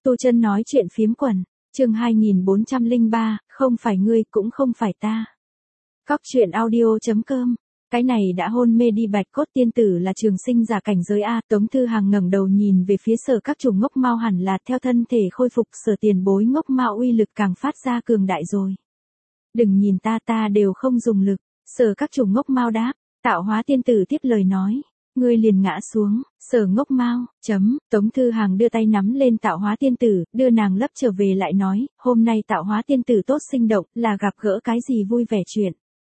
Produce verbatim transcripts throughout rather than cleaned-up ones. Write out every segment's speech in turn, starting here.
Tu Chân nói chuyện phiếm quần, chương hai nghìn bốn trăm lẻ ba, không phải ngươi cũng không phải ta. Cóc truyện audio chấm com. Cái này đã hôn mê đi Bạch Cốt tiên tử là trường sinh giả cảnh giới A. Tống Thư Hàng ngẩng đầu nhìn về phía Sở Các Chủ ngốc mao, hẳn là theo thân thể khôi phục Sở tiền bối ngốc mao uy lực càng phát ra cường đại rồi. Đừng nhìn ta, ta đều không dùng lực. Sở Các Chủ ngốc mao đáp. Tạo hóa tiên tử tiếp lời nói. Ngươi liền ngã xuống. Sở ngốc mao, chấm. Tống Thư Hàng đưa tay nắm lên tạo hóa tiên tử, đưa nàng lấp trở về lại nói, hôm nay tạo hóa tiên tử tốt sinh động, là gặp gỡ cái gì vui vẻ chuyện.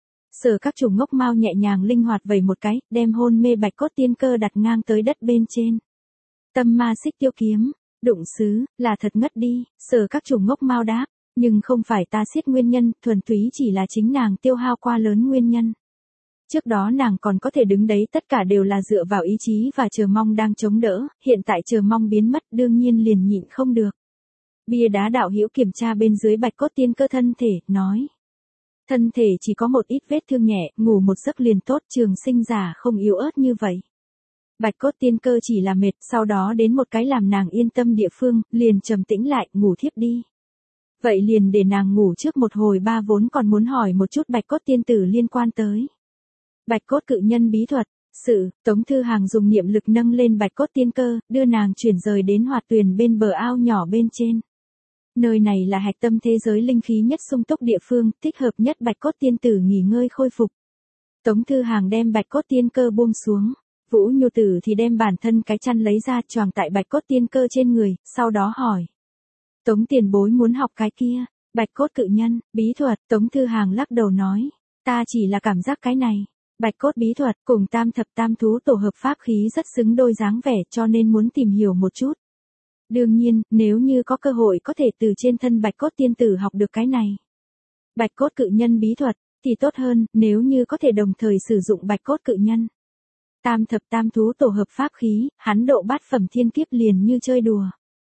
Sở Các Chủ ngốc mao nhẹ nhàng linh hoạt vẩy một cái, đem hôn mê Bạch Cốt tiên cơ đặt ngang tới đất bên trên. Tâm ma xích tiêu kiếm, đụng xứ, là thật ngất đi. Sở Các Chủ ngốc mao đáp, nhưng không phải ta xiết nguyên nhân, thuần túy chỉ là chính nàng tiêu hao qua lớn nguyên nhân. Trước đó nàng còn có thể đứng đấy, tất cả đều là dựa vào ý chí và chờ mong đang chống đỡ, hiện tại chờ mong biến mất đương nhiên liền nhịn không được. Bia đá đạo hữu kiểm tra bên dưới Bạch Cốt tiên cơ thân thể, nói. Thân thể chỉ có một ít vết thương nhẹ, ngủ một giấc liền tốt, trường sinh giả không yếu ớt như vậy. Bạch Cốt tiên cơ chỉ là mệt, sau đó đến một cái làm nàng yên tâm địa phương, liền trầm tĩnh lại, ngủ thiếp đi. Vậy liền để nàng ngủ trước một hồi, ba vốn còn muốn hỏi một chút Bạch Cốt tiên tử liên quan tới Bạch Cốt cự nhân bí thuật. Sự, Tống Thư Hàng dùng niệm lực nâng lên Bạch Cốt tiên cơ, đưa nàng chuyển rời đến hoạt tuyền bên bờ ao nhỏ bên trên. Nơi này là hạch tâm thế giới linh khí nhất sung túc địa phương, thích hợp nhất Bạch Cốt tiên tử nghỉ ngơi khôi phục. Tống Thư Hàng đem Bạch Cốt tiên cơ buông xuống, Vũ Nhu Tử thì đem bản thân cái chăn lấy ra choàng tại Bạch Cốt tiên cơ trên người, sau đó hỏi. Tống tiền bối muốn học cái kia, Bạch Cốt cự nhân, bí thuật. Tống Thư Hàng lắc đầu nói, ta chỉ là cảm giác cái này. Bạch Cốt bí thuật cùng tam thập tam thú tổ hợp pháp khí rất xứng đôi dáng vẻ, cho nên muốn tìm hiểu một chút. Đương nhiên, nếu như có cơ hội có thể từ trên thân Bạch Cốt tiên tử học được cái này. Bạch Cốt cự nhân bí thuật, thì tốt hơn, nếu như có thể đồng thời sử dụng Bạch Cốt cự nhân. Tam thập tam thú tổ hợp pháp khí, hắn độ bát phẩm thiên kiếp liền như chơi đùa.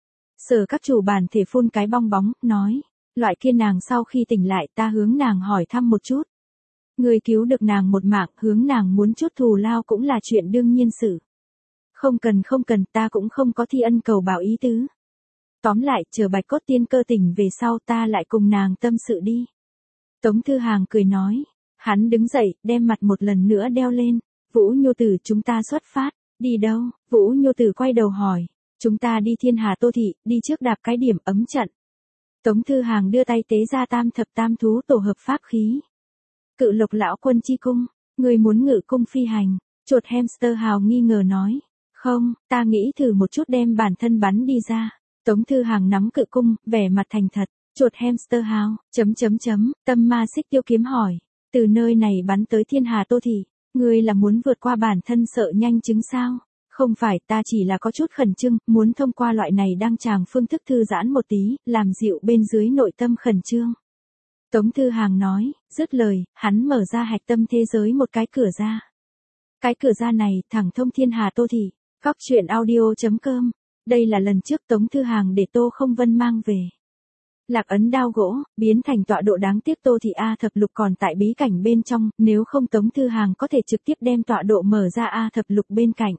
Sở Các Chủ bản thể phun cái bong bóng, nói, loại kia nàng sau khi tỉnh lại ta hướng nàng hỏi thăm một chút. Người cứu được nàng một mạng, hướng nàng muốn chút thù lao cũng là chuyện đương nhiên sự. Không cần không cần, ta cũng không có thi ân cầu báo ý tứ. Tóm lại, chờ Bạch Cốt tiên cơ tỉnh về sau ta lại cùng nàng tâm sự đi. Tống Thư Hàng cười nói. Hắn đứng dậy, đem mặt một lần nữa đeo lên. Vũ Nhu Tử, chúng ta xuất phát. Đi đâu? Vũ Nhu Tử quay đầu hỏi. Chúng ta đi Thiên Hà Tô Thị, đi trước đạp cái điểm ấm trận. Tống Thư Hàng đưa tay tế ra tam thập tam thú tổ hợp pháp khí. Cự Lộc lão quân chi cung, người muốn ngự cung phi hành. Chuột hamster hào nghi ngờ nói. Không, ta nghĩ thử một chút đem bản thân bắn đi ra. Tống Thư Hàng nắm cự cung, vẻ mặt thành thật. Chuột hamster hào, chấm chấm chấm, tâm ma xích tiêu kiếm hỏi. Từ nơi này bắn tới Thiên Hà Tô Thị, ngươi là muốn vượt qua bản thân sợ nhanh chứng sao? Không phải, ta chỉ là có chút khẩn trương, muốn thông qua loại này đang tràng phương thức thư giãn một tí, làm dịu bên dưới nội tâm khẩn trương. Tống Thư Hàng nói, dứt lời, hắn mở ra hạch tâm thế giới một cái cửa ra. Cái cửa ra này, thẳng thông Thiên Hà Tô Thị. Cóc truyện audio chấm com. Đây là lần trước Tống Thư Hàng để Tô Không Vân mang về Lạc Ấn đao gỗ, biến thành tọa độ, đáng tiếc Tô Thị A thập lục còn tại bí cảnh bên trong, nếu không Tống Thư Hàng có thể trực tiếp đem tọa độ mở ra A thập lục bên cạnh.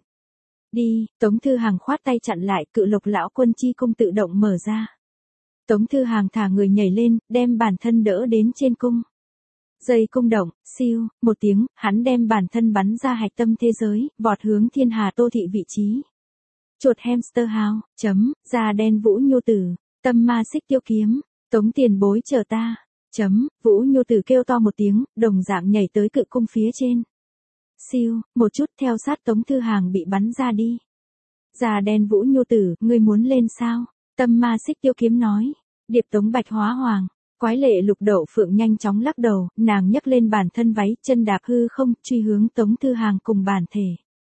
Đi, Tống Thư Hàng khoát tay chặn lại, Cự Lộc lão quân chi cung tự động mở ra. Tống Thư Hàng thả người nhảy lên, đem bản thân đỡ đến trên cung. Dây cung động, siêu, một tiếng, hắn đem bản thân bắn ra hạch tâm thế giới, vọt hướng Thiên Hà Tô Thị vị trí. Chuột hamster hào, chấm, da đen Vũ Nhu Tử, tâm ma xích tiêu kiếm, Tống tiền bối chờ ta, chấm, Vũ Nhu Tử kêu to một tiếng, đồng dạng nhảy tới cự cung phía trên. Siêu, một chút theo sát Tống Thư Hàng bị bắn ra đi. Da đen Vũ Nhu Tử, ngươi muốn lên sao? Tâm ma xích tiêu kiếm nói. Điệp Tống Bạch Hóa Hoàng. Quái lệ Lục Đậu Phượng nhanh chóng lắc đầu, nàng nhấc lên bản thân váy, chân đạp hư không, truy hướng Tống Thư Hàng cùng bản thể.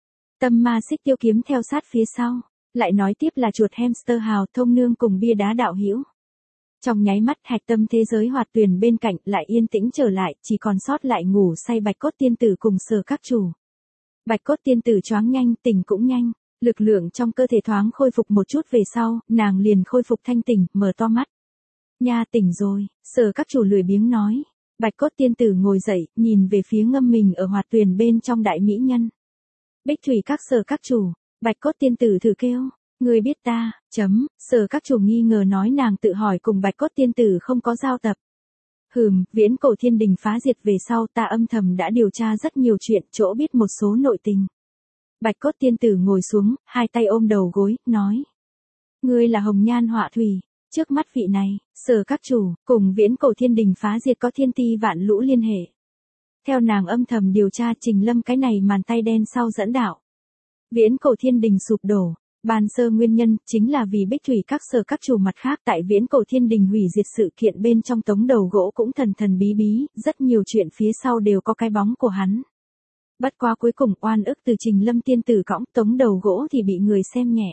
Tâm ma xích tiêu kiếm theo sát phía sau, lại nói tiếp là chuột hamster hào, thông nương cùng bia đá đạo hữu. Trong nháy mắt, hạch tâm thế giới hoạt tuyền bên cạnh lại yên tĩnh trở lại, chỉ còn sót lại ngủ say Bạch Cốt tiên tử cùng Sở Các Chủ. Bạch Cốt tiên tử choáng nhanh, tỉnh cũng nhanh, lực lượng trong cơ thể thoáng khôi phục một chút về sau, nàng liền khôi phục thanh tỉnh, mở to mắt. Nha, tỉnh rồi, Sở Các Chủ lười biếng nói. Bạch Cốt tiên tử ngồi dậy, nhìn về phía ngâm mình ở hoạt tuyền bên trong đại mỹ nhân. Bích thủy các Sở Các Chủ, Bạch Cốt tiên tử thử kêu. Ngươi biết ta, chấm, Sở các chủ nghi ngờ nói nàng tự hỏi cùng Bạch Cốt Tiên Tử không có giao tập. Hừm, viễn cổ thiên đình phá diệt về sau ta âm thầm đã điều tra rất nhiều chuyện, chỗ biết một số nội tình. Bạch Cốt Tiên Tử ngồi xuống, hai tay ôm đầu gối, nói. Ngươi là hồng nhan họa thủy, trước mắt vị này, Sở các chủ, cùng viễn cổ thiên đình phá diệt có thiên ti vạn lũ liên hệ. Theo nàng âm thầm điều tra Trình Lâm cái này màn tay đen sau dẫn đạo. Viễn cổ thiên đình sụp đổ, ban sơ nguyên nhân chính là vì Bích Thủy các Sở các chủ mặt khác tại viễn cổ thiên đình hủy diệt sự kiện bên trong tống đầu gỗ cũng thần thần bí bí, rất nhiều chuyện phía sau đều có cái bóng của hắn. Bất quá cuối cùng oan ức từ Trình Lâm tiên tử cõng, tống đầu gỗ thì bị người xem nhẹ.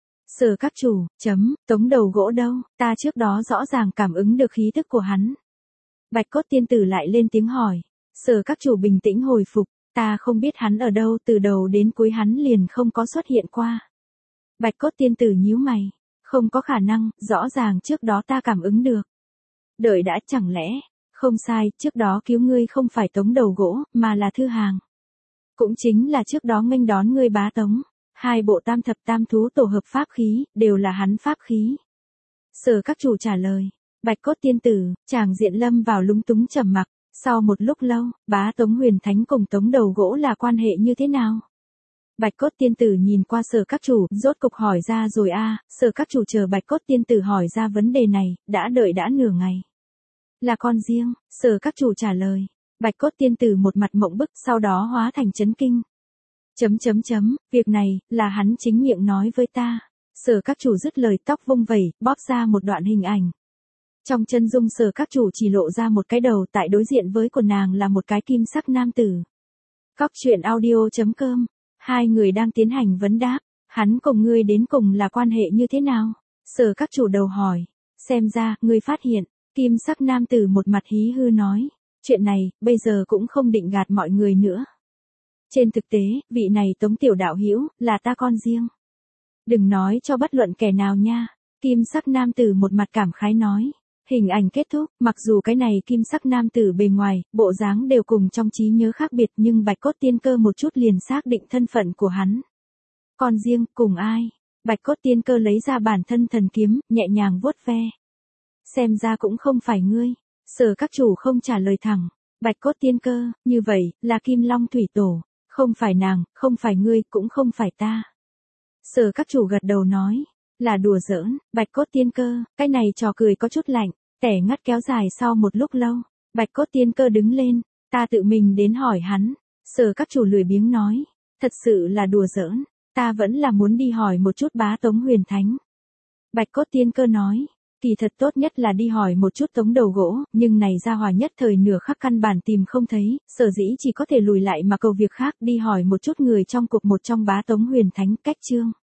Sở các chủ, chấm, tống đầu gỗ đâu, ta trước đó rõ ràng cảm ứng được khí thức của hắn. Bạch Cốt Tiên Tử lại lên tiếng hỏi. Sở các chủ bình tĩnh hồi phục, ta không biết hắn ở đâu, từ đầu đến cuối hắn liền không có xuất hiện qua. Bạch Cốt Tiên Tử nhíu mày, không có khả năng, rõ ràng trước đó ta cảm ứng được. Đợi đã, chẳng lẽ, không sai, trước đó cứu ngươi không phải tống đầu gỗ, mà là Thư Hàng. Cũng chính là trước đó nghênh đón ngươi bá tống, hai bộ tam thập tam thú tổ hợp pháp khí, đều là hắn pháp khí. Sở các chủ trả lời, Bạch Cốt Tiên Tử, chàng diện lâm vào lúng túng trầm mặc. Sau một lúc lâu, bá tống huyền thánh cùng tống đầu gỗ là quan hệ như thế nào? Bạch Cốt Tiên Tử nhìn qua Sở các chủ, rốt cục hỏi ra rồi a. À, Sở các chủ chờ Bạch Cốt Tiên Tử hỏi ra vấn đề này, đã đợi đã nửa ngày. Là con riêng, Sở các chủ trả lời. Bạch Cốt Tiên Tử một mặt mộng bức, sau đó hóa thành chấn kinh. Chấm chấm chấm, việc này, là hắn chính miệng nói với ta. Sở các chủ dứt lời, tóc vung vẩy, bóp ra một đoạn hình ảnh. Trong chân dung Sở các chủ chỉ lộ ra một cái đầu, tại đối diện với của nàng là một cái kim sắc nam tử. Cóc truyện audio chấm com, hai người đang tiến hành vấn đáp, hắn cùng ngươi đến cùng là quan hệ như thế nào? Sở các chủ đầu hỏi, xem ra, ngươi phát hiện, kim sắc nam tử một mặt hí hư nói, chuyện này, bây giờ cũng không định gạt mọi người nữa. Trên thực tế, vị này Tống tiểu đạo hữu là ta con riêng. Đừng nói cho bất luận kẻ nào nha, kim sắc nam tử một mặt cảm khái nói. Hình ảnh kết thúc, mặc dù cái này kim sắc nam tử bề ngoài, bộ dáng đều cùng trong trí nhớ khác biệt nhưng Bạch Cốt Tiên Cơ một chút liền xác định thân phận của hắn. Còn riêng, cùng ai? Bạch Cốt Tiên Cơ lấy ra bản thân thần kiếm, nhẹ nhàng vuốt ve. Xem ra cũng không phải ngươi. Sở các chủ không trả lời thẳng. Bạch Cốt Tiên Cơ, như vậy, là Kim Long Thủy Tổ. Không phải nàng, không phải ngươi, cũng không phải ta. Sở các chủ gật đầu nói. Là đùa giỡn, Bạch Cốt Tiên Cơ, cái này trò cười có chút lạnh, tẻ ngắt kéo dài sau một lúc lâu. Bạch Cốt Tiên Cơ đứng lên, ta tự mình đến hỏi hắn. Sở các chủ lười biếng nói, thật sự là đùa giỡn, ta vẫn là muốn đi hỏi một chút bá tống huyền thánh. Bạch Cốt Tiên Cơ nói, kỳ thật tốt nhất là đi hỏi một chút tống đầu gỗ, nhưng này ra hòa nhất thời nửa khắc căn bản tìm không thấy, sở dĩ chỉ có thể lùi lại mà cầu việc khác đi hỏi một chút người trong cuộc một trong bá tống huyền thánh cách chương.